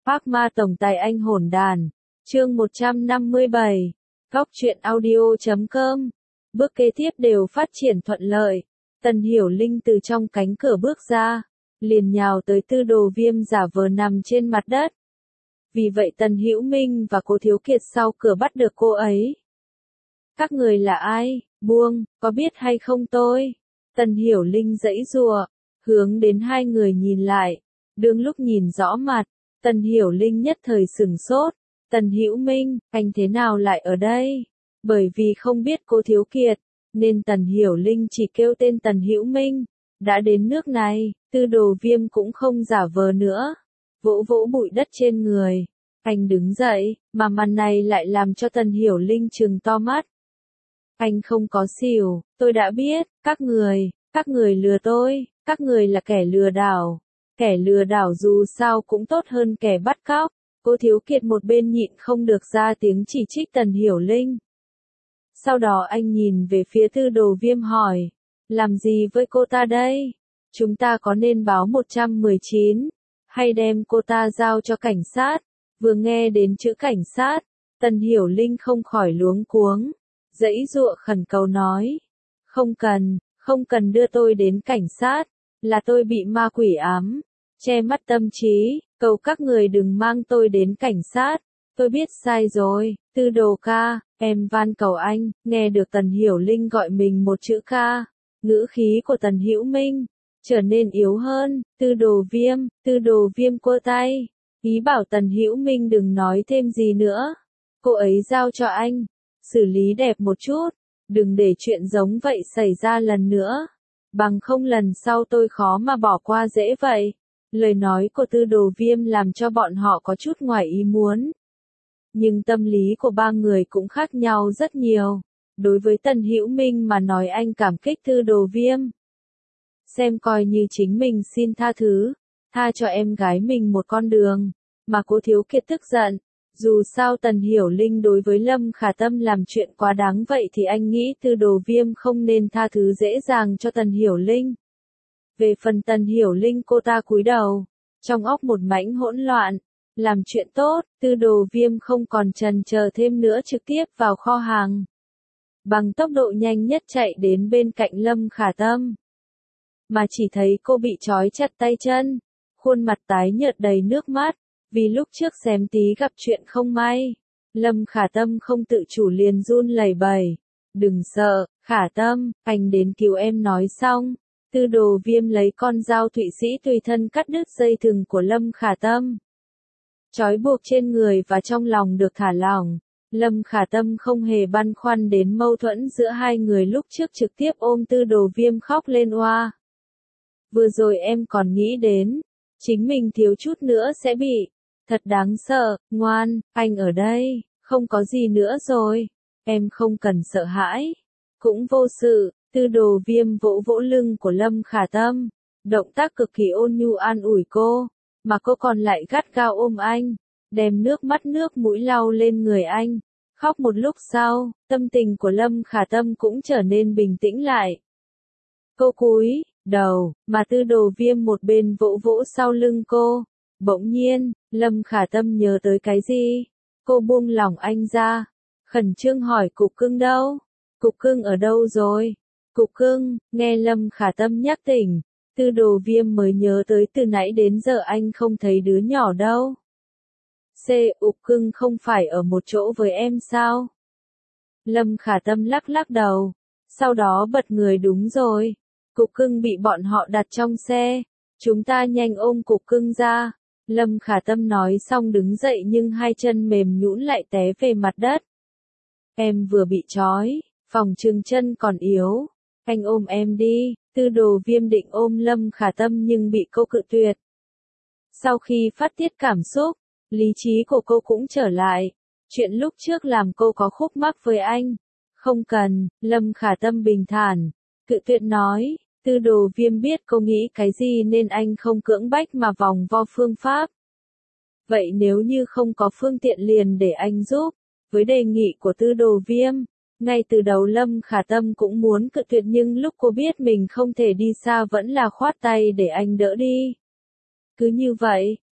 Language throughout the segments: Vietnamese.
Phác ma tổng tài anh hỗn đàn. Chương 157. Góc truyện audio.com. Bước kế tiếp đều phát triển thuận lợi. Tần Hiểu Linh từ trong cánh cửa bước ra, liền nhào tới Tư Đồ Viêm giả vờ nằm trên mặt đất. Vì vậy Tần Hữu Minh và Cố Thiếu Kiệt sau cửa bắt được cô ấy. Các người là ai? Buông, có biết hay không tôi? Tần Hiểu Linh giãy giụa, hướng đến hai người nhìn lại. Đương lúc nhìn rõ mặt, Tần Hiểu Linh nhất thời sửng sốt. Tần Hữu Minh, anh thế nào lại ở đây? Bởi vì không biết Cố Thiếu Kiệt, nên Tần Hiểu Linh chỉ kêu tên Tần Hữu Minh. Đã đến nước này, Tư Đồ Viêm cũng không giả vờ nữa. Vỗ vỗ bụi đất trên người. Anh đứng dậy, mà màn này lại làm cho Tần Hiểu Linh trừng to mắt. Anh không có xỉu, tôi đã biết, các người lừa tôi, các người là kẻ lừa đảo. Kẻ lừa đảo dù sao cũng tốt hơn kẻ bắt cóc. Cố Thiếu Kiệt một bên nhịn không được ra tiếng chỉ trích Tần Hiểu Linh. Sau đó anh nhìn về phía Tư Đồ Viêm hỏi, làm gì với cô ta đây? Chúng ta có nên báo 119, hay đem cô ta giao cho cảnh sát? Vừa nghe đến chữ cảnh sát, Tần Hiểu Linh không khỏi luống cuống, giãy giụa khẩn cầu nói, không cần đưa tôi đến cảnh sát, là tôi bị ma quỷ ám, che mắt tâm trí, cầu các người đừng mang tôi đến cảnh sát, tôi biết sai rồi, Tư Đồ ca, em van cầu anh. Nghe được Tần Hiểu Linh gọi mình một chữ ca, ngữ khí của Tần Hữu Minh trở nên yếu hơn. Tư Đồ Viêm quơ tay, ý bảo Tần Hữu Minh đừng nói thêm gì nữa. Cô ấy giao cho anh, xử lý đẹp một chút, đừng để chuyện giống vậy xảy ra lần nữa, bằng không lần sau tôi khó mà bỏ qua dễ vậy. Lời nói của Tư Đồ Viêm làm cho bọn họ có chút ngoài ý muốn. Nhưng tâm lý của ba người cũng khác nhau rất nhiều. Đối với Tần Hữu Minh mà nói anh cảm kích Tư Đồ Viêm. Xem coi như chính mình xin tha thứ, tha cho em gái mình một con đường. Mà Cố Thiếu Kiệt tức giận. Dù sao Tần Hiểu Linh đối với Lâm Khả Tâm làm chuyện quá đáng vậy thì anh nghĩ Tư Đồ Viêm không nên tha thứ dễ dàng cho Tần Hiểu Linh. Về phần Tần Hiểu Linh cô ta cúi đầu, trong óc một mảnh hỗn loạn. Làm chuyện tốt, Tư Đồ Viêm không còn chần chờ thêm nữa trực tiếp vào kho hàng. Bằng tốc độ nhanh nhất chạy đến bên cạnh Lâm Khả Tâm. Mà chỉ thấy cô bị trói chặt tay chân, khuôn mặt tái nhợt đầy nước mắt, vì lúc trước xém tí gặp chuyện không may. Lâm Khả Tâm không tự chủ liền run lẩy bẩy. Đừng sợ, Khả Tâm, anh đến cứu em nói xong. Tư Đồ Viêm lấy con dao Thụy Sĩ tùy thân cắt đứt dây thừng của Lâm Khả Tâm. Trói buộc trên người và trong lòng được thả lỏng. Lâm Khả Tâm không hề băn khoăn đến mâu thuẫn giữa hai người lúc trước trực tiếp ôm Tư Đồ Viêm khóc lên oa. Vừa rồi em còn nghĩ đến, chính mình thiếu chút nữa sẽ bị. Thật đáng sợ, ngoan, anh ở đây, không có gì nữa rồi. Em không cần sợ hãi. Cũng vô sự. Tư Đồ Viêm vỗ vỗ lưng của Lâm Khả Tâm. Động tác cực kỳ ôn nhu an ủi cô. Mà cô còn lại gắt gao ôm anh, đem nước mắt nước mũi lau lên người anh. Khóc một lúc sau, tâm tình của Lâm Khả Tâm cũng trở nên bình tĩnh lại. Cô cúi đầu, mà Tư Đồ Viêm một bên vỗ vỗ sau lưng cô. Bỗng nhiên, Lâm Khả Tâm nhớ tới cái gì? Cô buông lỏng anh ra, khẩn trương hỏi Cục Cưng đâu? Cục Cưng ở đâu rồi? Cục Cưng, nghe Lâm Khả Tâm nhắc tỉnh. Tư Đồ Viêm mới nhớ tới từ nãy đến giờ anh không thấy đứa nhỏ đâu. Cục Cưng không phải ở một chỗ với em sao? Lâm Khả Tâm lắc lắc đầu. Sau đó bật người đúng rồi. Cục Cưng bị bọn họ đặt trong xe. Chúng ta nhanh ôm Cục Cưng ra. Lâm Khả Tâm nói xong đứng dậy nhưng hai chân mềm nhũn lại té về mặt đất. Em vừa bị trói, phòng chừng chân còn yếu. Anh ôm em đi. Tư Đồ Viêm định ôm Lâm Khả Tâm nhưng bị cô cự tuyệt. Sau khi phát tiết cảm xúc, lý trí của cô cũng trở lại. Chuyện lúc trước làm cô có khúc mắc với anh. Không cần, Lâm Khả Tâm bình thản, cự tuyệt nói. Tư Đồ Viêm biết cô nghĩ cái gì nên anh không cưỡng bách mà vòng vo phương pháp. Vậy nếu như không có phương tiện liền để anh giúp. Với đề nghị của Tư Đồ Viêm, ngay từ đầu Lâm Khả Tâm cũng muốn cự tuyệt nhưng lúc cô biết mình không thể đi xa vẫn là khoát tay để anh đỡ đi. Cứ như vậy,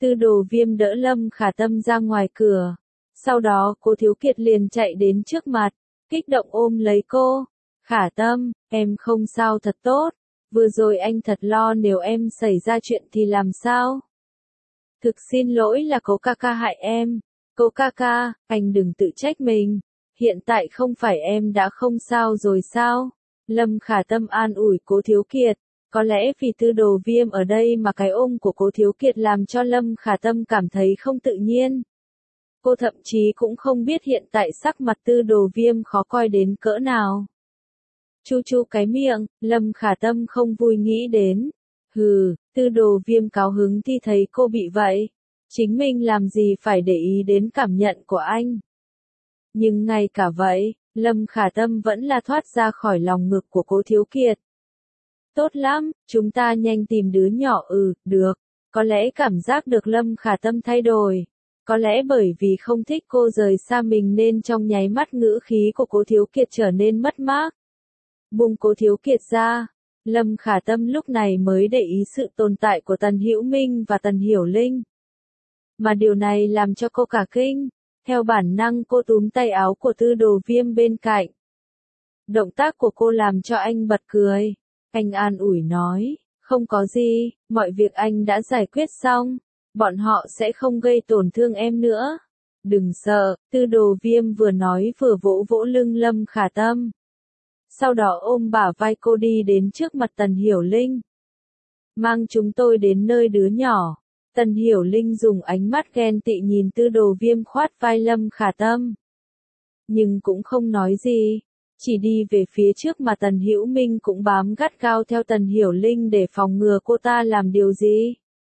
Tư Đồ Viêm đỡ Lâm Khả Tâm ra ngoài cửa. Sau đó Cố Thiếu Kiệt liền chạy đến trước mặt, kích động ôm lấy cô. Khả Tâm, em không sao thật tốt. Vừa rồi anh thật lo nếu em xảy ra chuyện thì làm sao? Thực xin lỗi là Cố ca ca hại em. Cố ca ca, anh đừng tự trách mình. Hiện tại không phải em đã không sao rồi sao? Lâm Khả Tâm an ủi Cố Thiếu Kiệt. Có lẽ vì Tư Đồ Viêm ở đây mà cái ôm của Cố Thiếu Kiệt làm cho Lâm Khả Tâm cảm thấy không tự nhiên. Cô thậm chí cũng không biết hiện tại sắc mặt Tư Đồ Viêm khó coi đến cỡ nào. Chu chu cái miệng, Lâm Khả Tâm không vui nghĩ đến. Hừ, Tư Đồ Viêm cáu hứng thì thấy cô bị vậy. Chính mình làm gì phải để ý đến cảm nhận của anh. Nhưng ngay cả vậy, Lâm Khả Tâm vẫn là thoát ra khỏi lòng ngực của Cố Thiếu Kiệt. Tốt lắm, chúng ta nhanh tìm đứa nhỏ. Được. Có lẽ cảm giác được Lâm Khả Tâm thay đổi. Có lẽ bởi vì không thích cô rời xa mình nên trong nháy mắt ngữ khí của Cố Thiếu Kiệt trở nên mất mát. Buông Cố Thiếu Kiệt ra, Lâm Khả Tâm lúc này mới để ý sự tồn tại của Tần Hữu Minh và Tần Hiểu Linh. Mà điều này làm cho cô cả kinh, theo bản năng cô túm tay áo của Tư Đồ Viêm bên cạnh. Động tác của cô làm cho anh bật cười, anh an ủi nói, không có gì, mọi việc anh đã giải quyết xong, bọn họ sẽ không gây tổn thương em nữa. Đừng sợ, Tư Đồ Viêm vừa nói vừa vỗ vỗ lưng Lâm Khả Tâm. Sau đó ôm bả vai cô đi đến trước mặt Tần Hiểu Linh. Mang chúng tôi đến nơi đứa nhỏ. Tần Hiểu Linh dùng ánh mắt ghen tị nhìn Tư Đồ Viêm khoát vai Lâm Khả Tâm. Nhưng cũng không nói gì, chỉ đi về phía trước mà Tần Hữu Minh cũng bám gắt gao theo Tần Hiểu Linh để phòng ngừa cô ta làm điều gì.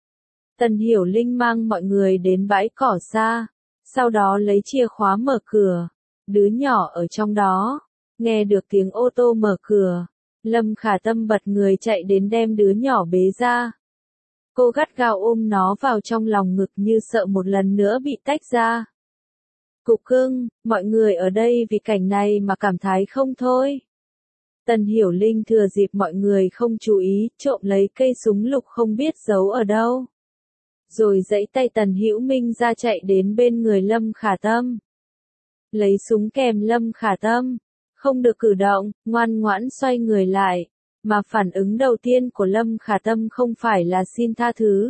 Tần Hiểu Linh mang mọi người đến bãi cỏ xa, sau đó lấy chìa khóa mở cửa. Đứa nhỏ ở trong đó, nghe được tiếng ô tô mở cửa, Lâm Khả Tâm bật người chạy đến đem đứa nhỏ bế ra. Cô gắt gao ôm nó vào trong lòng ngực như sợ một lần nữa bị tách ra. Cục cưng, mọi người ở đây vì cảnh này mà cảm thấy không thôi. Tần Hiểu Linh thừa dịp mọi người không chú ý, trộm lấy cây súng lục không biết giấu ở đâu. Rồi giãy tay Tần Hữu Minh ra chạy đến bên người Lâm Khả Tâm. Lấy súng kèm Lâm Khả Tâm. Không được cử động, ngoan ngoãn xoay người lại. Mà phản ứng đầu tiên của Lâm Khả Tâm không phải là xin tha thứ.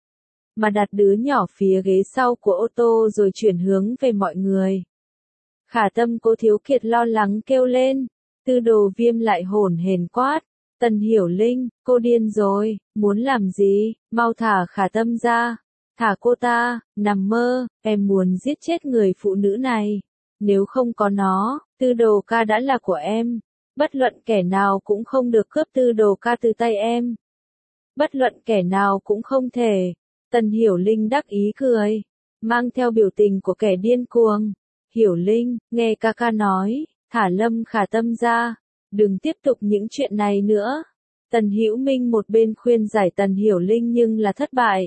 Mà đặt đứa nhỏ phía ghế sau của ô tô rồi chuyển hướng về mọi người. Khả Tâm Cố Thiếu Kiệt lo lắng kêu lên. Tư Đồ Viêm lại hổn hển quát. Tần Hiểu Linh, cô điên rồi, muốn làm gì, mau thả Khả Tâm ra. Thả cô ta, nằm mơ, em muốn giết chết người phụ nữ này. Nếu không có nó, Tư Đồ ca đã là của em. Bất luận kẻ nào cũng không được cướp Tư Đồ ca từ tay em. Bất luận kẻ nào cũng không thể. Tần Hiểu Linh đắc ý cười, mang theo biểu tình của kẻ điên cuồng. Hiểu Linh, nghe ca ca nói, thả Lâm Khả Tâm ra, đừng tiếp tục những chuyện này nữa. Tần Hữu Minh một bên khuyên giải Tần Hiểu Linh nhưng là thất bại.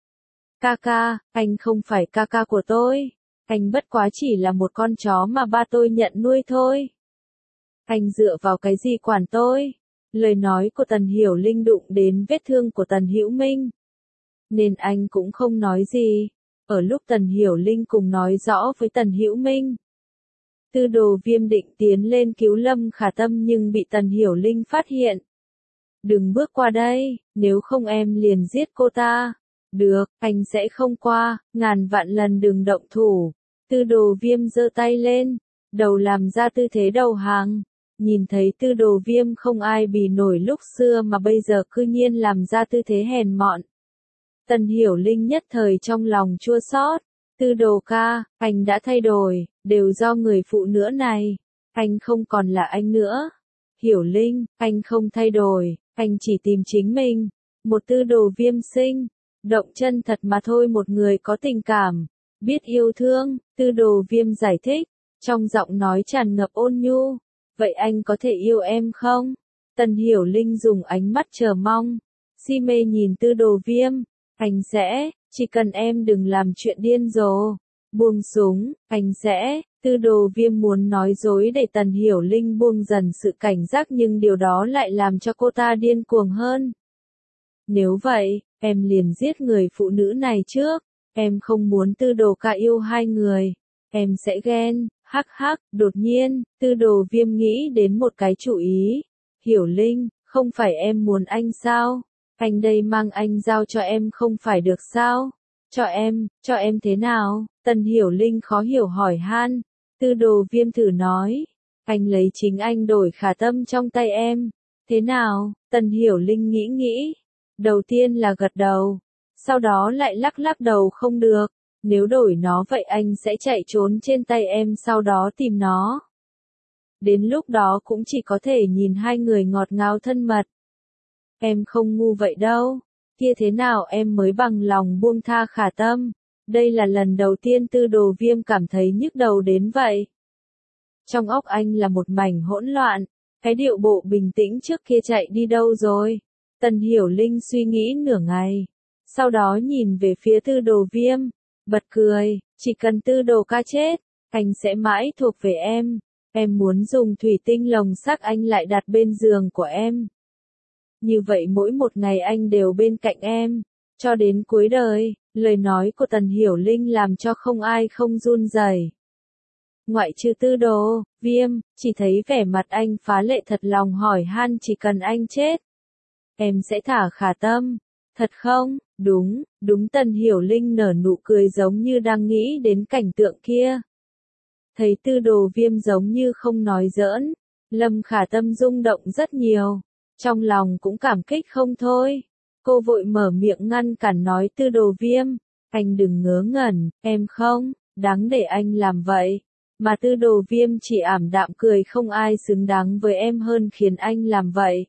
Ca ca, anh không phải ca ca của tôi. Anh bất quá chỉ là một con chó mà ba tôi nhận nuôi thôi. Anh dựa vào cái gì quản tôi? Lời nói của Tần Hiểu Linh đụng đến vết thương của Tần Hữu Minh. Nên anh cũng không nói gì. Ở lúc Tần Hiểu Linh cùng nói rõ với Tần Hữu Minh. Tư Đồ Viêm định tiến lên cứu Lâm Khả Tâm nhưng bị Tần Hiểu Linh phát hiện. Đừng bước qua đây, nếu không em liền giết cô ta. Được, anh sẽ không qua, ngàn vạn lần đừng động thủ. Tư Đồ Viêm giơ tay lên, đầu làm ra tư thế đầu hàng. Nhìn thấy Tư Đồ Viêm không ai bì nổi lúc xưa mà bây giờ cư nhiên làm ra tư thế hèn mọn. Tần Hiểu Linh nhất thời trong lòng chua xót. Tư Đồ ca, anh đã thay đổi, đều do người phụ nữ này. Anh không còn là anh nữa. Hiểu Linh, anh không thay đổi, anh chỉ tìm chính mình. Một Tư Đồ Viêm sinh, động chân thật mà thôi, một người có tình cảm, biết yêu thương. Tư Đồ Viêm giải thích, trong giọng nói tràn ngập ôn nhu. Vậy anh có thể yêu em không? Tần Hiểu Linh dùng ánh mắt chờ mong, si mê nhìn Tư Đồ Viêm. Anh sẽ, chỉ cần em đừng làm chuyện điên rồ. Buông súng, anh sẽ. Tư Đồ Viêm muốn nói dối để Tần Hiểu Linh buông dần sự cảnh giác nhưng điều đó lại làm cho cô ta điên cuồng hơn. Nếu vậy, em liền giết người phụ nữ này trước. Em không muốn Tư Đồ Ca yêu hai người. Em sẽ ghen, hắc hắc, đột nhiên, Tư Đồ Viêm nghĩ đến một cái chủ ý. Hiểu Linh, không phải em muốn anh sao? Anh đây mang anh giao cho em không phải được sao? Cho em thế nào? Tần Hiểu Linh khó hiểu hỏi han. Tư Đồ Viêm thử nói. Anh lấy chính anh đổi Khả Tâm trong tay em. Thế nào? Tần Hiểu Linh nghĩ. Đầu tiên là gật đầu. Sau đó lại lắc đầu không được. Nếu đổi nó vậy anh sẽ chạy trốn trên tay em sau đó tìm nó. Đến lúc đó cũng chỉ có thể nhìn hai người ngọt ngào thân mật. Em không ngu vậy đâu. Kia thế nào em mới bằng lòng buông tha Khả Tâm? Đây là lần đầu tiên Tư Đồ Viêm cảm thấy nhức đầu đến vậy. Trong óc anh là một mảnh hỗn loạn. Cái điệu bộ bình tĩnh trước kia chạy đi đâu rồi? Tần Hiểu Linh suy nghĩ nửa ngày. Sau đó nhìn về phía Tư Đồ Viêm. Bật cười, chỉ cần Tư Đồ Ca chết, anh sẽ mãi thuộc về em. Em muốn dùng thủy tinh lồng sắt anh lại đặt bên giường của em. Như vậy mỗi một ngày anh đều bên cạnh em. Cho đến cuối đời, lời nói của Tần Hiểu Linh làm cho không ai không run rẩy. Ngoại trừ Tư Đồ Viêm, chỉ thấy vẻ mặt anh phá lệ thật lòng hỏi han chỉ cần anh chết. Em sẽ thả Khả Tâm. Thật không? Đúng Tần Hiểu Linh nở nụ cười giống như đang nghĩ đến cảnh tượng kia. Thấy Tư Đồ Viêm giống như không nói giỡn, Lâm Khả Tâm rung động rất nhiều. Trong lòng cũng cảm kích không thôi. Cô vội mở miệng ngăn cản nói Tư Đồ Viêm. Anh đừng ngớ ngẩn, em không, đáng để anh làm vậy. Mà Tư Đồ Viêm chỉ ảm đạm cười không ai xứng đáng với em hơn khiến anh làm vậy.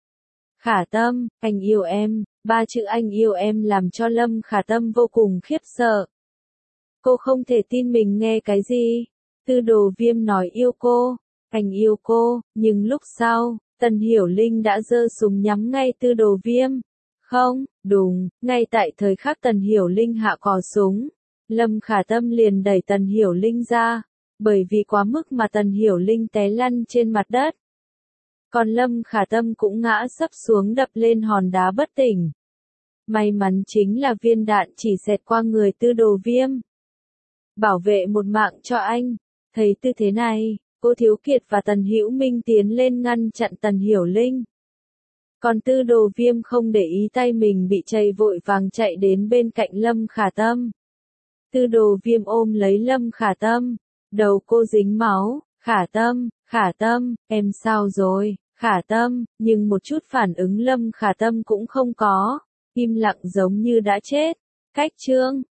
Khả Tâm, anh yêu em. Ba chữ anh yêu em làm cho Lâm Khả Tâm vô cùng khiếp sợ. Cô không thể tin mình nghe cái gì. Tư Đồ Viêm nói yêu cô. Anh yêu cô, nhưng lúc sau, Tần Hiểu Linh đã giơ súng nhắm ngay Tư Đồ Viêm. Không, đúng, ngay tại thời khắc Tần Hiểu Linh hạ cò súng, Lâm Khả Tâm liền đẩy Tần Hiểu Linh ra, bởi vì quá mức mà Tần Hiểu Linh té lăn trên mặt đất. Còn Lâm Khả Tâm cũng ngã sấp xuống đập lên hòn đá bất tỉnh. May mắn chính là viên đạn chỉ xẹt qua người Tư Đồ Viêm. Bảo vệ một mạng cho anh. Thấy tư thế này, cô Thiếu Kiệt và Tần Hữu Minh tiến lên ngăn chặn Tần Hiểu Linh. Còn Tư Đồ Viêm không để ý tay mình bị chảy vội vàng chạy đến bên cạnh Lâm Khả Tâm. Tư Đồ Viêm ôm lấy Lâm Khả Tâm. Đầu cô dính máu. Khả Tâm, em sao rồi? Khả Tâm, nhưng một chút phản ứng Lâm Khả Tâm cũng không có. Im lặng giống như đã chết. Cách chương